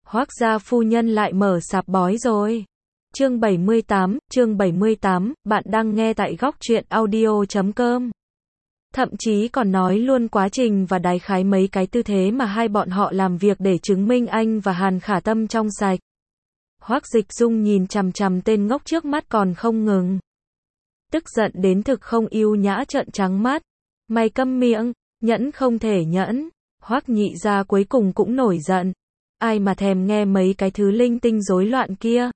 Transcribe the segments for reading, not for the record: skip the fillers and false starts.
Hoác gia phu nhân lại mở sạp bói rồi. Chương 78, bạn đang nghe tại góc truyện audio.com. Thậm chí còn nói luôn quá trình và đại khái mấy cái tư thế mà hai bọn họ làm việc để chứng minh anh và Hàn Khả Tâm trong sạch. Hoác Dịch Dung nhìn chằm chằm tên ngốc trước mắt còn không ngừng. Tức giận đến thực không ưu nhã trợn trắng mắt. Mày câm miệng, nhẫn không thể nhẫn. Hoác Nhị gia cuối cùng cũng nổi giận. Ai mà thèm nghe mấy cái thứ linh tinh rối loạn kia.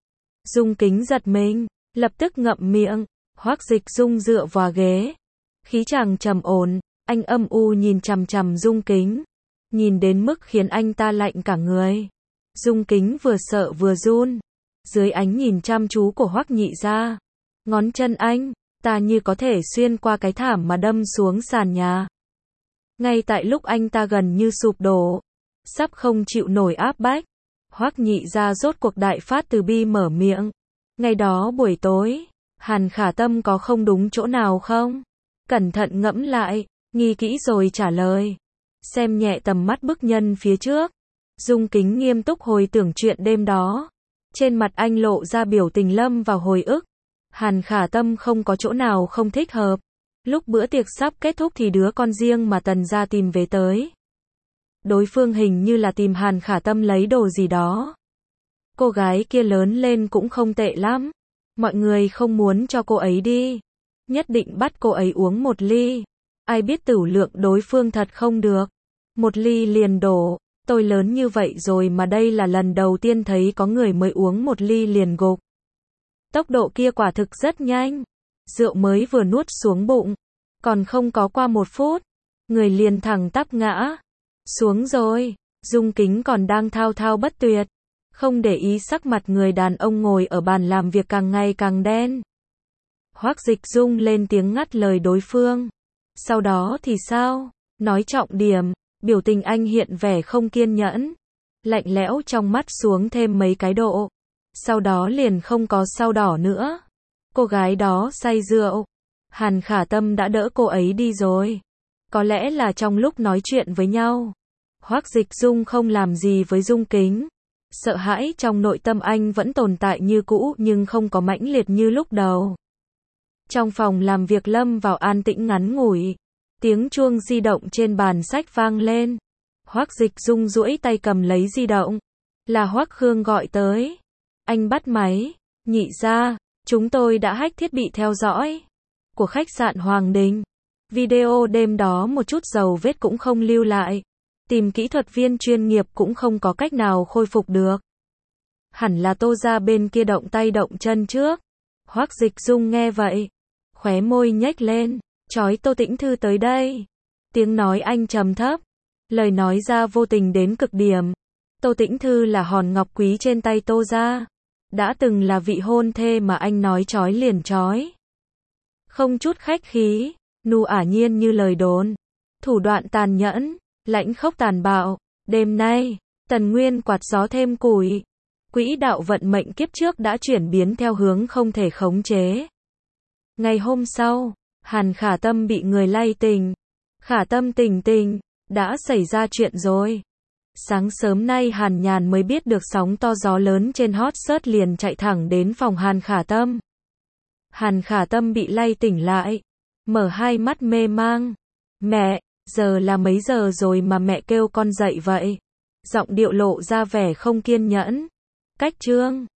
Dung Kính giật mình, lập tức ngậm miệng. Hoác Dịch Dung dựa vào ghế. Khí chàng trầm ổn, anh âm u nhìn chằm chằm Dung Kính. Nhìn đến mức khiến anh ta lạnh cả người. Dung Kính vừa sợ vừa run. Dưới ánh nhìn chăm chú của Hoác Nhị gia, ngón chân anh ta như có thể xuyên qua cái thảm mà đâm xuống sàn nhà. Ngay tại lúc anh ta gần như sụp đổ, sắp không chịu nổi áp bách, Hoác Nhị gia rốt cuộc đại phát từ bi mở miệng. Ngày đó buổi tối, Hàn Khả Tâm có không đúng chỗ nào không? Cẩn thận ngẫm lại, nghĩ kỹ rồi trả lời. Xem nhẹ tầm mắt bức nhân phía trước. Dung Kính nghiêm túc hồi tưởng chuyện đêm đó. Trên mặt anh lộ ra biểu tình lâm vào hồi ức. Hàn Khả Tâm không có chỗ nào không thích hợp. Lúc bữa tiệc sắp kết thúc thì đứa con riêng mà Tần gia tìm về tới. Đối phương hình như là tìm Hàn Khả Tâm lấy đồ gì đó. Cô gái kia lớn lên cũng không tệ lắm. Mọi người không muốn cho cô ấy đi. Nhất định bắt cô ấy uống một ly. Ai biết tửu lượng đối phương thật không được. Một ly liền đổ. Tôi lớn như vậy rồi mà đây là lần đầu tiên thấy có người mới uống một ly liền gục. Tốc độ kia quả thực rất nhanh. Rượu mới vừa nuốt xuống bụng. Còn không có qua 1 phút. Người liền thẳng tắp ngã xuống rồi. Dung Kính còn đang thao thao bất tuyệt. Không để ý sắc mặt người đàn ông ngồi ở bàn làm việc càng ngày càng đen. Hoác Dịch Dung lên tiếng ngắt lời đối phương. Sau đó thì sao? Nói trọng điểm. Biểu tình anh hiện vẻ không kiên nhẫn. Lạnh lẽo trong mắt xuống thêm mấy cái độ. Sau đó liền không có sao đỏ nữa. Cô gái đó say rượu. Hàn Khả Tâm đã đỡ cô ấy đi rồi. Có lẽ là trong lúc nói chuyện với nhau, Hoác Dịch Dung không làm gì với Dung Kính. Sợ hãi trong nội tâm anh vẫn tồn tại như cũ nhưng không có mãnh liệt như lúc đầu. Trong phòng làm việc lâm vào an tĩnh ngắn ngủi. Tiếng chuông di động trên bàn sách vang lên. Hoác Dịch Dung duỗi tay cầm lấy di động. Là Hoác Khương gọi tới. Anh bắt máy. Nhị gia, chúng tôi đã hack thiết bị theo dõi của khách sạn Hoàng Đình. Video đêm đó một chút dấu vết cũng không lưu lại. Tìm kỹ thuật viên chuyên nghiệp cũng không có cách nào khôi phục được. Hẳn là Tô gia bên kia động tay động chân trước. Hoác Dịch Dung nghe vậy, khóe môi nhếch lên. Chói Tô Tĩnh Thư tới đây. Tiếng nói anh trầm thấp. Lời nói ra vô tình đến cực điểm. Tô Tĩnh Thư là hòn ngọc quý trên tay Tô gia. Đã từng là vị hôn thê mà anh nói chói liền chói. Không chút khách khí. Nu ả nhiên như lời đồn. Thủ đoạn tàn nhẫn. Lãnh khốc tàn bạo. Đêm nay, Tần Nguyên quạt gió thêm củi. Quỹ đạo vận mệnh kiếp trước đã chuyển biến theo hướng không thể khống chế. Ngày hôm sau, Hàn Khả Tâm bị người lay tình. Khả Tâm tỉnh tỉnh, đã xảy ra chuyện rồi. Sáng sớm nay Hàn Nhàn mới biết được sóng to gió lớn trên hot search liền chạy thẳng đến phòng Hàn Khả Tâm. Hàn Khả Tâm bị lay tỉnh lại. Mở hai mắt mê mang. Mẹ, giờ là mấy giờ rồi mà mẹ kêu con dậy vậy? Giọng điệu lộ ra vẻ không kiên nhẫn. Cách trương,